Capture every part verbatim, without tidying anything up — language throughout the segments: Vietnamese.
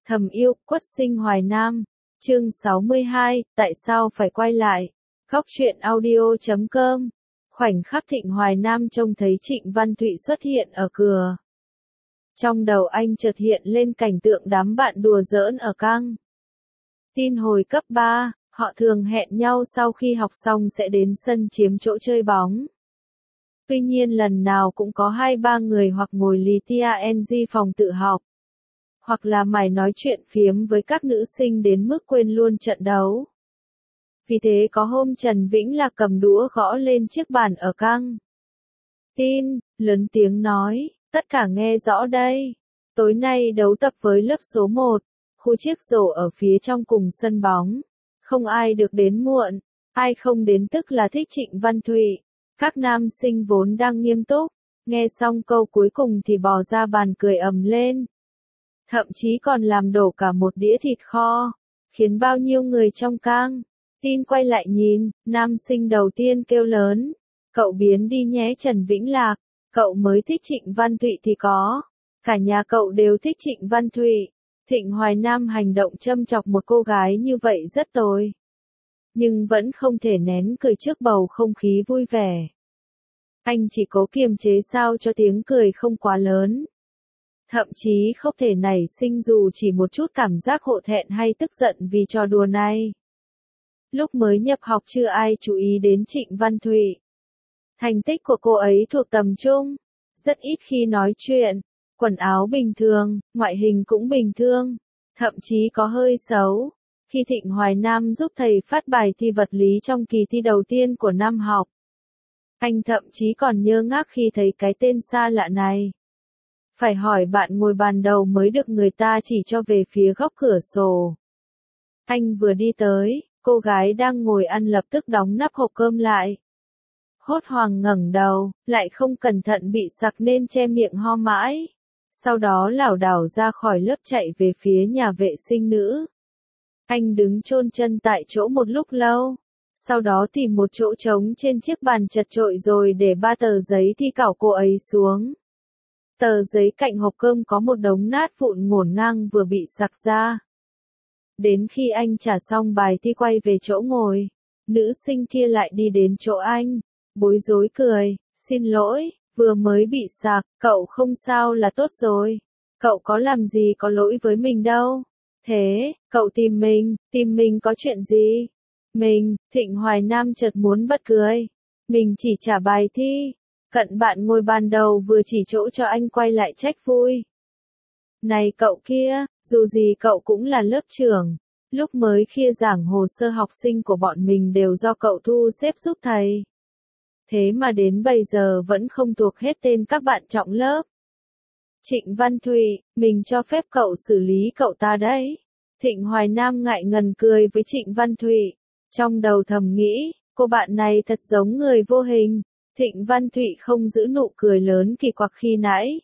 Thầm yêu, Quất Sinh Hoài Nam. Chương sáu mươi hai, tại sao phải quay lại? Góc truyện audio chấm com. Khoảnh khắc Thịnh Hoài Nam trông thấy Trịnh Văn Thụy xuất hiện ở cửa. Trong đầu anh chợt hiện lên cảnh tượng đám bạn đùa giỡn ở căng tin hồi cấp ba, họ thường hẹn nhau sau khi học xong sẽ đến sân chiếm chỗ chơi bóng. Tuy nhiên lần nào cũng có hai ba người hoặc ngồi lì tang phòng tự học, hoặc là mải nói chuyện phiếm với các nữ sinh đến mức quên luôn trận đấu. Vì thế có hôm Trần Vĩnh Lạc cầm đũa gõ lên chiếc bàn ở căng tin, lớn tiếng nói, tất cả nghe rõ đây. Tối nay đấu tập với lớp số một, khu chiếc rổ ở phía trong cùng sân bóng. Không ai được đến muộn, ai không đến tức là thích Trịnh Văn Thụy. Các nam sinh vốn đang nghiêm túc, nghe xong câu cuối cùng thì bò ra bàn cười ầm lên. Thậm chí còn làm đổ cả một đĩa thịt kho, khiến bao nhiêu người trong căng tin quay lại nhìn, nam sinh đầu tiên kêu lớn, cậu biến đi nhé Trần Vĩnh Lạc, cậu mới thích Trịnh Văn Thụy thì có, cả nhà cậu đều thích Trịnh Văn Thụy. Thịnh Hoài Nam hành động châm chọc một cô gái như vậy rất tồi, nhưng vẫn không thể nén cười trước bầu không khí vui vẻ. Anh chỉ cố kiềm chế sao cho tiếng cười không quá lớn. Thậm chí không thể nảy sinh dù chỉ một chút cảm giác hổ thẹn hay tức giận vì trò đùa này. Lúc mới nhập học chưa ai chú ý đến Trịnh Văn Thụy. Thành tích của cô ấy thuộc tầm trung, rất ít khi nói chuyện, quần áo bình thường, ngoại hình cũng bình thường, thậm chí có hơi xấu. Khi Thịnh Hoài Nam giúp thầy phát bài thi vật lý trong kỳ thi đầu tiên của năm học, anh thậm chí còn ngơ ngác khi thấy cái tên xa lạ này. Phải hỏi bạn ngồi bàn đầu mới được người ta chỉ cho về phía góc cửa sổ. Anh vừa đi tới, cô gái đang ngồi ăn lập tức đóng nắp hộp cơm lại. Hốt hoảng ngẩng đầu, lại không cẩn thận bị sặc nên che miệng ho mãi. Sau đó lảo đảo ra khỏi lớp chạy về phía nhà vệ sinh nữ. Anh đứng chôn chân tại chỗ một lúc lâu, sau đó tìm một chỗ trống trên chiếc bàn chật chội rồi để ba tờ giấy thi cảo cô ấy xuống. Tờ giấy cạnh hộp cơm có một đống nát vụn ngổn ngang vừa bị sặc ra. Đến khi anh trả xong bài thi quay về chỗ ngồi, nữ sinh kia lại đi đến chỗ anh, bối rối cười, xin lỗi, vừa mới bị sặc, cậu không sao là tốt rồi, cậu có làm gì có lỗi với mình đâu. Thế, cậu tìm mình, tìm mình có chuyện gì? Mình, Thịnh Hoài Nam chợt muốn bật cười, mình chỉ trả bài thi. Cận bạn ngồi bàn đầu vừa chỉ chỗ cho anh quay lại trách vui. Này cậu kia, dù gì cậu cũng là lớp trưởng, lúc mới kia giảng hồ sơ học sinh của bọn mình đều do cậu thu xếp giúp thầy. Thế mà đến bây giờ vẫn không thuộc hết tên các bạn trọng lớp. Trịnh Văn Thụy, mình cho phép cậu xử lý cậu ta đấy. Thịnh Hoài Nam ngại ngần cười với Trịnh Văn Thụy, trong đầu thầm nghĩ, cô bạn này thật giống người vô hình. Thịnh Văn Thụy không giữ nụ cười lớn kỳ quặc khi nãy.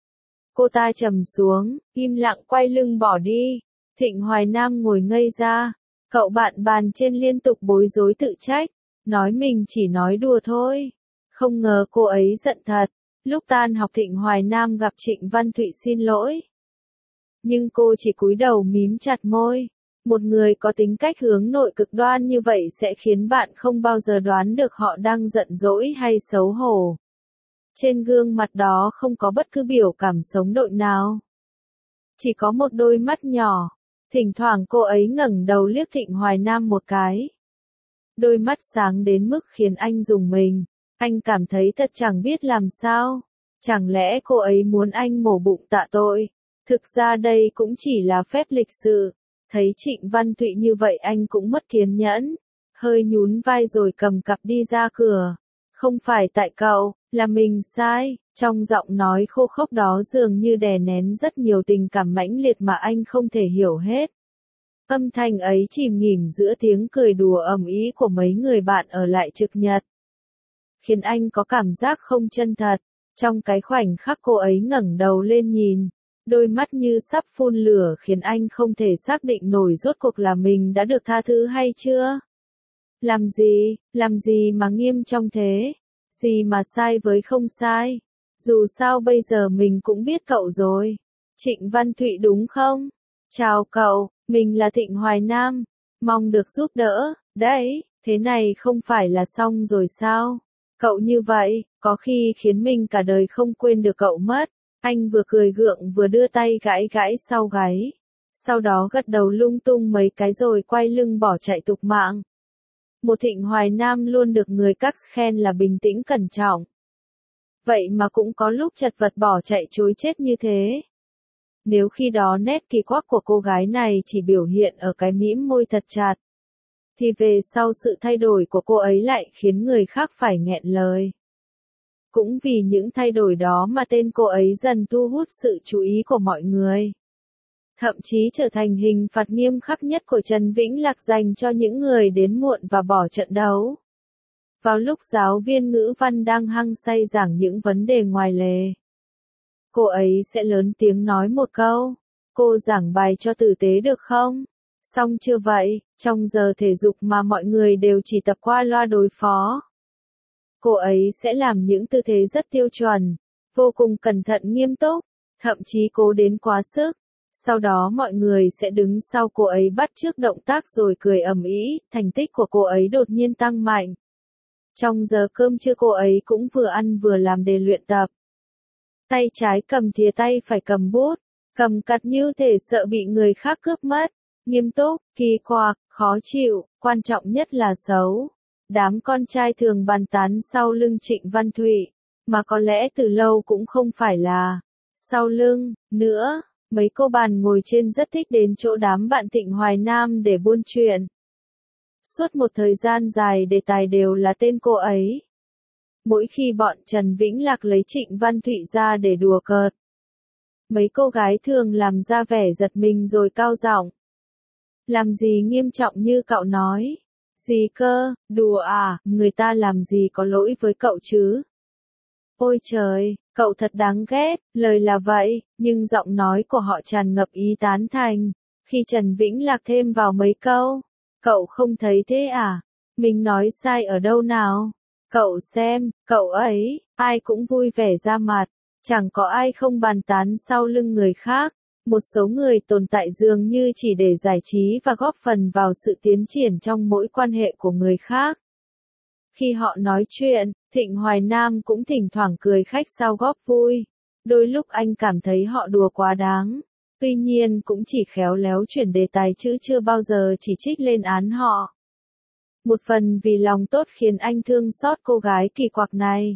Cô ta trầm xuống, im lặng quay lưng bỏ đi. Thịnh Hoài Nam ngồi ngây ra. Cậu bạn bàn trên liên tục bối rối tự trách, nói mình chỉ nói đùa thôi. Không ngờ cô ấy giận thật. Lúc tan học Thịnh Hoài Nam gặp Trịnh Văn Thụy xin lỗi. Nhưng cô chỉ cúi đầu mím chặt môi. Một người có tính cách hướng nội cực đoan như vậy sẽ khiến bạn không bao giờ đoán được họ đang giận dỗi hay xấu hổ. Trên gương mặt đó không có bất cứ biểu cảm sống động nào. Chỉ có một đôi mắt nhỏ. Thỉnh thoảng cô ấy ngẩng đầu liếc Thịnh Hoài Nam một cái. Đôi mắt sáng đến mức khiến anh rùng mình. Anh cảm thấy thật chẳng biết làm sao. Chẳng lẽ cô ấy muốn anh mổ bụng tạ tội? Thực ra đây cũng chỉ là phép lịch sự. Thấy Trịnh Văn Thụy như vậy anh cũng mất kiên nhẫn, hơi nhún vai rồi cầm cặp đi ra cửa. Không phải tại cậu, là mình sai, trong giọng nói khô khốc đó dường như đè nén rất nhiều tình cảm mãnh liệt mà anh không thể hiểu hết. Âm thanh ấy chìm nghỉm giữa tiếng cười đùa ầm ĩ của mấy người bạn ở lại trực nhật, khiến anh có cảm giác không chân thật. Trong cái khoảnh khắc cô ấy ngẩng đầu lên nhìn, đôi mắt như sắp phun lửa khiến anh không thể xác định nổi rốt cuộc là mình đã được tha thứ hay chưa. Làm gì, làm gì mà nghiêm trọng thế? Gì mà sai với không sai? Dù sao bây giờ mình cũng biết cậu rồi. Trịnh Văn Thụy đúng không? Chào cậu, mình là Thịnh Hoài Nam, mong được giúp đỡ, đấy, thế này không phải là xong rồi sao? Cậu như vậy, có khi khiến mình cả đời không quên được cậu mất. Anh vừa cười gượng vừa đưa tay gãi gãi sau gáy. Sau đó gật đầu lung tung mấy cái rồi quay lưng bỏ chạy tục mạng. Một Thịnh Hoài Nam luôn được người các khen là bình tĩnh cẩn trọng. Vậy mà cũng có lúc chật vật bỏ chạy chối chết như thế. Nếu khi đó nét kỳ quặc của cô gái này chỉ biểu hiện ở cái mím môi thật chặt, thì về sau sự thay đổi của cô ấy lại khiến người khác phải nghẹn lời. Cũng vì những thay đổi đó mà tên cô ấy dần thu hút sự chú ý của mọi người. Thậm chí trở thành hình phạt nghiêm khắc nhất của Trần Vĩnh Lạc dành cho những người đến muộn và bỏ trận đấu. Vào lúc giáo viên ngữ văn đang hăng say giảng những vấn đề ngoài lề, cô ấy sẽ lớn tiếng nói một câu, cô giảng bài cho tử tế được không? Xong chưa vậy, trong giờ thể dục mà mọi người đều chỉ tập qua loa đối phó. Cô ấy sẽ làm những tư thế rất tiêu chuẩn, vô cùng cẩn thận nghiêm túc, thậm chí cố đến quá sức. Sau đó mọi người sẽ đứng sau cô ấy bắt chước động tác rồi cười ầm ĩ, thành tích của cô ấy đột nhiên tăng mạnh. Trong giờ cơm trưa cô ấy cũng vừa ăn vừa làm đề luyện tập. Tay trái cầm thìa tay phải cầm bút, cầm cặt như thể sợ bị người khác cướp mất. Nghiêm túc, kỳ quặc, khó chịu, quan trọng nhất là xấu. Đám con trai thường bàn tán sau lưng Trịnh Văn Thụy, mà có lẽ từ lâu cũng không phải là sau lưng nữa. Mấy cô bàn ngồi trên rất thích đến chỗ đám bạn Thịnh Hoài Nam để buôn chuyện. Suốt một thời gian dài đề tài đều là tên cô ấy. Mỗi khi bọn Trần Vĩnh Lạc lấy Trịnh Văn Thụy ra để đùa cợt, mấy cô gái thường làm ra vẻ giật mình rồi cao giọng. Làm gì nghiêm trọng như cậu nói? Gì cơ, đùa à, người ta làm gì có lỗi với cậu chứ? Ôi trời, cậu thật đáng ghét, lời là vậy, nhưng giọng nói của họ tràn ngập ý tán thành. Khi Trần Vĩnh Lạc thêm vào mấy câu, cậu không thấy thế à? Mình nói sai ở đâu nào? Cậu xem, cậu ấy, ai cũng vui vẻ ra mặt, chẳng có ai không bàn tán sau lưng người khác. Một số người tồn tại dường như chỉ để giải trí và góp phần vào sự tiến triển trong mỗi quan hệ của người khác. Khi họ nói chuyện, Thịnh Hoài Nam cũng thỉnh thoảng cười khách sao góp vui. Đôi lúc anh cảm thấy họ đùa quá đáng. Tuy nhiên cũng chỉ khéo léo chuyển đề tài chứ chưa bao giờ chỉ trích lên án họ. Một phần vì lòng tốt khiến anh thương xót cô gái kỳ quặc này.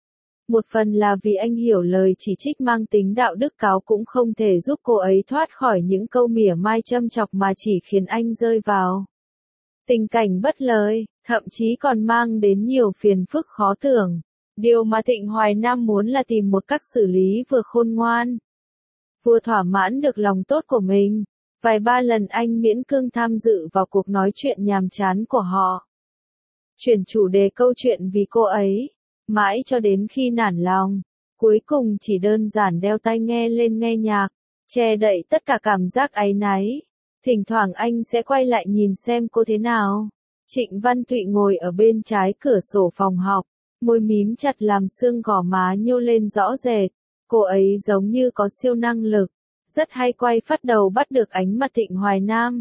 Một phần là vì anh hiểu lời chỉ trích mang tính đạo đức cáo cũng không thể giúp cô ấy thoát khỏi những câu mỉa mai châm chọc mà chỉ khiến anh rơi vào tình cảnh bất lợi, thậm chí còn mang đến nhiều phiền phức khó tưởng. Điều mà Thịnh Hoài Nam muốn là tìm một cách xử lý vừa khôn ngoan, vừa thỏa mãn được lòng tốt của mình. Vài ba lần anh miễn cưỡng tham dự vào cuộc nói chuyện nhàm chán của họ. Chuyển chủ đề câu chuyện vì cô ấy. Mãi cho đến khi nản lòng, cuối cùng chỉ đơn giản đeo tai nghe lên nghe nhạc, che đậy tất cả cảm giác áy náy. Thỉnh thoảng anh sẽ quay lại nhìn xem cô thế nào. Trịnh Văn Thụy ngồi ở bên trái cửa sổ phòng học, môi mím chặt làm xương gò má nhô lên rõ rệt. Cô ấy giống như có siêu năng lực, rất hay quay phát đầu bắt được ánh mặt Thịnh Hoài Nam,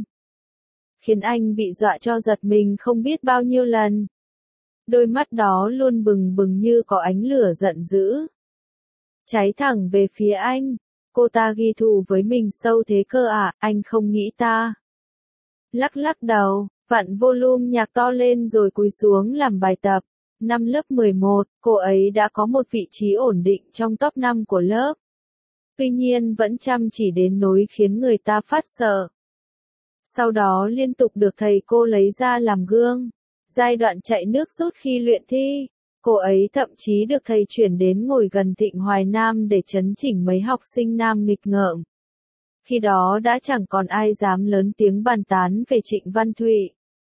khiến anh bị dọa cho giật mình không biết bao nhiêu lần. Đôi mắt đó luôn bừng bừng như có ánh lửa giận dữ, cháy thẳng về phía anh. Cô ta ghi thù với mình sâu thế cơ à, anh không nghĩ ta. Lắc lắc đầu, vặn volume nhạc to lên rồi cúi xuống làm bài tập. Năm lớp mười một, cô ấy đã có một vị trí ổn định trong top năm của lớp. Tuy nhiên vẫn chăm chỉ đến nỗi khiến người ta phát sợ. Sau đó liên tục được thầy cô lấy ra làm gương. Giai đoạn chạy nước rút khi luyện thi, cô ấy thậm chí được thầy chuyển đến ngồi gần Thịnh Hoài Nam để chấn chỉnh mấy học sinh nam nghịch ngợm. Khi đó đã chẳng còn ai dám lớn tiếng bàn tán về Trịnh Văn Thụy.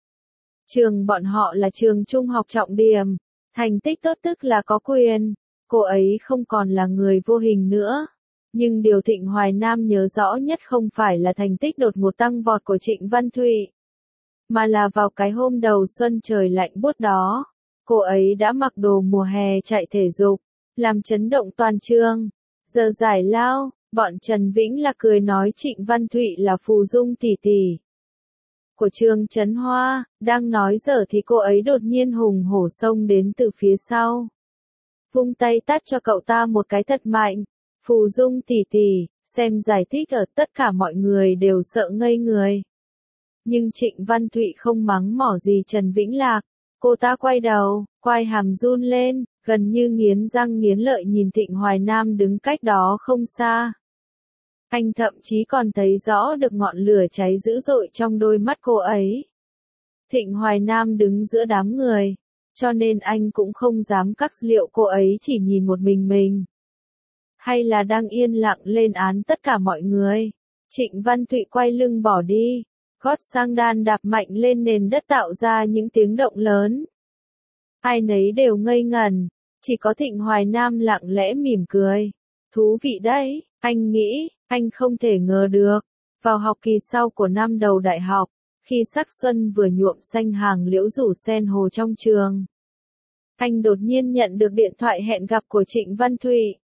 Trường bọn họ là trường trung học trọng điểm, thành tích tốt tức là có quyền, cô ấy không còn là người vô hình nữa. Nhưng điều Thịnh Hoài Nam nhớ rõ nhất không phải là thành tích đột ngột tăng vọt của Trịnh Văn Thụy, mà là vào cái hôm đầu xuân trời lạnh buốt đó, cô ấy đã mặc đồ mùa hè chạy thể dục, làm chấn động toàn trường. Giờ giải lao, Bọn Trần Vĩnh Lạc cười nói Trịnh Văn Thụy là phù dung tỷ tỷ của Trương Chấn Hoa, đang nói dở thì cô ấy đột nhiên hùng hổ xông đến từ phía sau. Vung tay tát cho cậu ta một cái thật mạnh. Phù dung tỷ tỷ, xem giải thích ở tất cả mọi người đều sợ ngây người. Nhưng Trịnh Văn Thụy không mắng mỏ gì Trần Vĩnh Lạc. Cô ta quay đầu, quai hàm run lên, gần như nghiến răng nghiến lợi nhìn Thịnh Hoài Nam đứng cách đó không xa. Anh thậm chí còn thấy rõ được ngọn lửa cháy dữ dội trong đôi mắt cô ấy. Thịnh Hoài Nam đứng giữa đám người, cho nên anh cũng không dám cắt liệu cô ấy chỉ nhìn một mình mình. Hay là đang yên lặng lên án tất cả mọi người. Trịnh Văn Thụy quay lưng bỏ đi, gót sang đan đạp mạnh lên nền đất tạo ra những tiếng động lớn. Ai nấy đều ngây ngẩn, chỉ có Thịnh Hoài Nam lặng lẽ mỉm cười. Thú vị đấy, anh nghĩ, anh không thể ngờ được. Vào học kỳ sau của năm đầu đại học, khi sắc xuân vừa nhuộm xanh hàng liễu rủ sen hồ trong trường, anh đột nhiên nhận được điện thoại hẹn gặp của Trịnh Văn Thụy.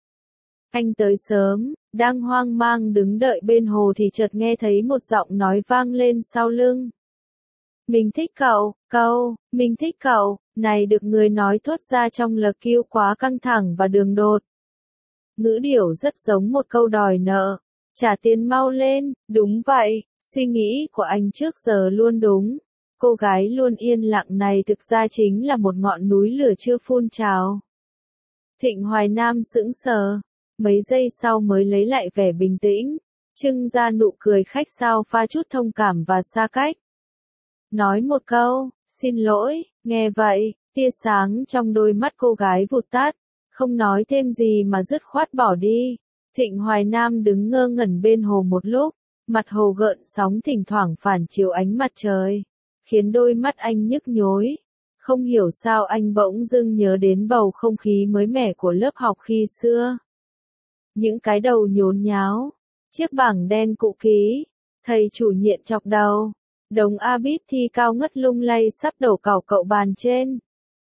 Anh tới sớm, đang hoang mang đứng đợi bên hồ thì chợt nghe thấy một giọng nói vang lên sau lưng. Mình thích cậu, cậu, mình thích cậu, này được người nói thốt ra trong lời kêu quá căng thẳng và đường đột. Ngữ điệu rất giống một câu đòi nợ, trả tiền mau lên, đúng vậy, suy nghĩ của anh trước giờ luôn đúng. Cô gái luôn yên lặng này thực ra chính là một ngọn núi lửa chưa phun trào. Thịnh Hoài Nam sững sờ, mấy giây sau mới lấy lại vẻ bình tĩnh, trưng ra nụ cười khách sáo pha chút thông cảm và xa cách. Nói một câu, xin lỗi, nghe vậy, tia sáng trong đôi mắt cô gái vụt tắt, không nói thêm gì mà dứt khoát bỏ đi. Thịnh Hoài Nam đứng ngơ ngẩn bên hồ một lúc, mặt hồ gợn sóng thỉnh thoảng phản chiếu ánh mặt trời, khiến đôi mắt anh nhức nhối. Không hiểu sao anh bỗng dưng nhớ đến bầu không khí mới mẻ của lớp học khi xưa. Những cái đầu nhốn nháo, chiếc bảng đen cũ kỹ, thầy chủ nhiệm chọc đầu, đống a bít thi cao ngất lung lay sắp đổ cẩu cậu bàn trên.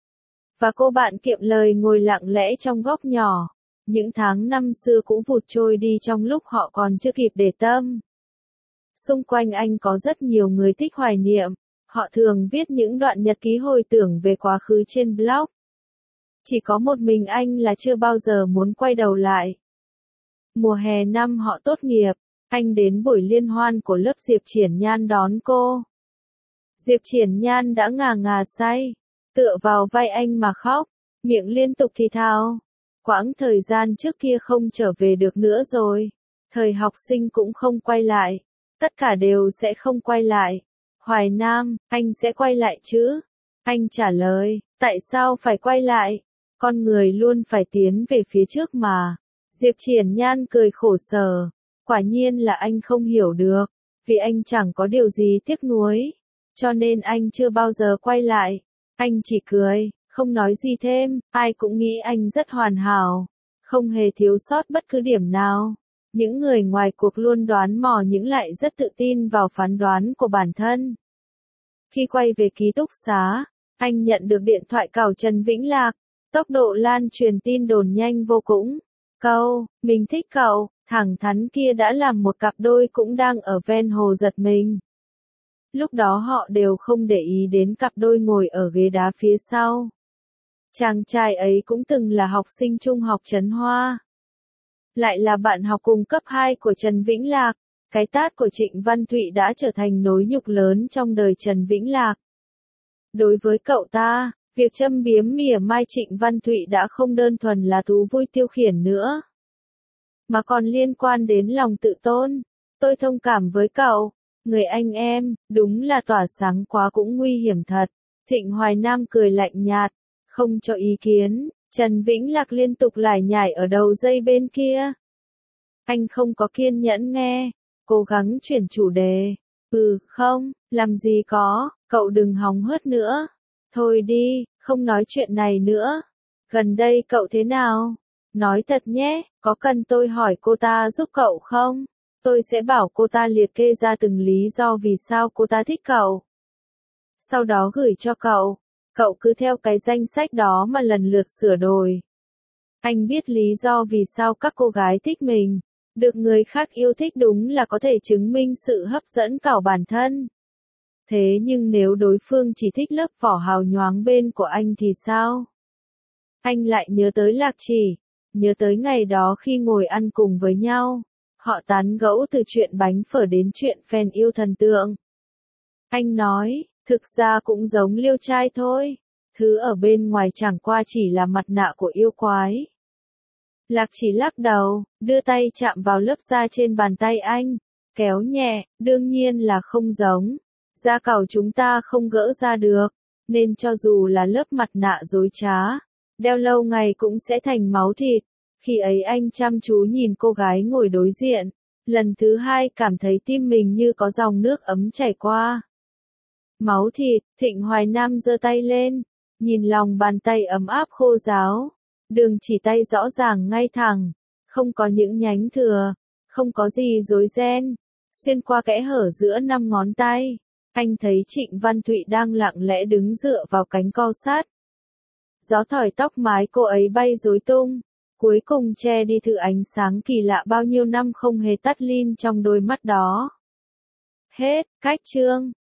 Và cô bạn kiệm lời ngồi lặng lẽ trong góc nhỏ. Những tháng năm xưa cũng vụt trôi đi trong lúc họ còn chưa kịp để tâm. Xung quanh anh có rất nhiều người thích hoài niệm. Họ thường viết những đoạn nhật ký hồi tưởng về quá khứ trên blog. Chỉ có một mình anh là chưa bao giờ muốn quay đầu lại. Mùa hè năm họ tốt nghiệp, anh đến buổi liên hoan của lớp Diệp Triển Nhan đón cô. Diệp Triển Nhan đã ngà ngà say, tựa vào vai anh mà khóc, miệng liên tục thì thào. Quãng thời gian trước kia không trở về được nữa rồi. Thời học sinh cũng không quay lại. Tất cả đều sẽ không quay lại. Hoài Nam, anh sẽ quay lại chứ? Anh trả lời, tại sao phải quay lại? Con người luôn phải tiến về phía trước mà. Diệp Triển Nhan cười khổ sở. Quả nhiên là anh không hiểu được. Vì anh chẳng có điều gì tiếc nuối. Cho nên anh chưa bao giờ quay lại. Anh chỉ cười, không nói gì thêm. Ai cũng nghĩ anh rất hoàn hảo. Không hề thiếu sót bất cứ điểm nào. Những người ngoài cuộc luôn đoán mò nhưng lại rất tự tin vào phán đoán của bản thân. Khi quay về ký túc xá, anh nhận được điện thoại cào Trần Vĩnh Lạc. Tốc độ lan truyền tin đồn nhanh vô cùng. Câu, mình thích cậu, thẳng thắn kia đã làm một cặp đôi cũng đang ở ven hồ giật mình. Lúc đó họ đều không để ý đến cặp đôi ngồi ở ghế đá phía sau. Chàng trai ấy cũng từng là học sinh trung học Trấn Hoa. Lại là bạn học cùng cấp hai của Trần Vĩnh Lạc. Cái tát của Trịnh Văn Thụy đã trở thành nỗi nhục lớn trong đời Trần Vĩnh Lạc. Đối với cậu ta, việc châm biếm mỉa mai Trịnh Văn Thụy đã không đơn thuần là thú vui tiêu khiển nữa, mà còn liên quan đến lòng tự tôn. Tôi thông cảm với cậu, người anh em, đúng là tỏa sáng quá cũng nguy hiểm thật. Thịnh Hoài Nam cười lạnh nhạt, không cho ý kiến. Trần Vĩnh Lạc liên tục lải nhải ở đầu dây bên kia. Anh không có kiên nhẫn nghe, cố gắng chuyển chủ đề. Ừ, không, làm gì có, cậu đừng hóng hớt nữa. Thôi đi, không nói chuyện này nữa. Gần đây cậu thế nào? Nói thật nhé, có cần tôi hỏi cô ta giúp cậu không? Tôi sẽ bảo cô ta liệt kê ra từng lý do vì sao cô ta thích cậu. Sau đó gửi cho cậu. Cậu cứ theo cái danh sách đó mà lần lượt sửa đổi. Anh biết lý do vì sao các cô gái thích mình. Được người khác yêu thích đúng là có thể chứng minh sự hấp dẫn của bản thân. Thế nhưng nếu đối phương chỉ thích lớp vỏ hào nhoáng bên của anh thì sao? Anh lại nhớ tới Lạc Chỉ, nhớ tới ngày đó khi ngồi ăn cùng với nhau. Họ tán gẫu từ chuyện bánh phở đến chuyện fan yêu thần tượng. Anh nói, thực ra cũng giống liêu trai thôi. Thứ ở bên ngoài chẳng qua chỉ là mặt nạ của yêu quái. Lạc Chỉ lắc đầu, đưa tay chạm vào lớp da trên bàn tay anh, kéo nhẹ, đương nhiên là không giống. Da cào chúng ta không gỡ ra được, nên cho dù là lớp mặt nạ dối trá, đeo lâu ngày cũng sẽ thành máu thịt. Khi ấy anh chăm chú nhìn cô gái ngồi đối diện, lần thứ hai cảm thấy tim mình như có dòng nước ấm chảy qua. Máu thịt, Thịnh Hoài Nam giơ tay lên, nhìn lòng bàn tay ấm áp khô ráo. Đường chỉ tay rõ ràng ngay thẳng, không có những nhánh thừa, không có gì rối ren. Xuyên qua kẽ hở giữa năm ngón tay, anh thấy Trịnh Văn Thụy đang lặng lẽ đứng dựa vào cánh co sát. Gió thổi tóc mái cô ấy bay rối tung, cuối cùng che đi thứ ánh sáng kỳ lạ bao nhiêu năm không hề tắt lin trong đôi mắt đó. Hết, cách chương.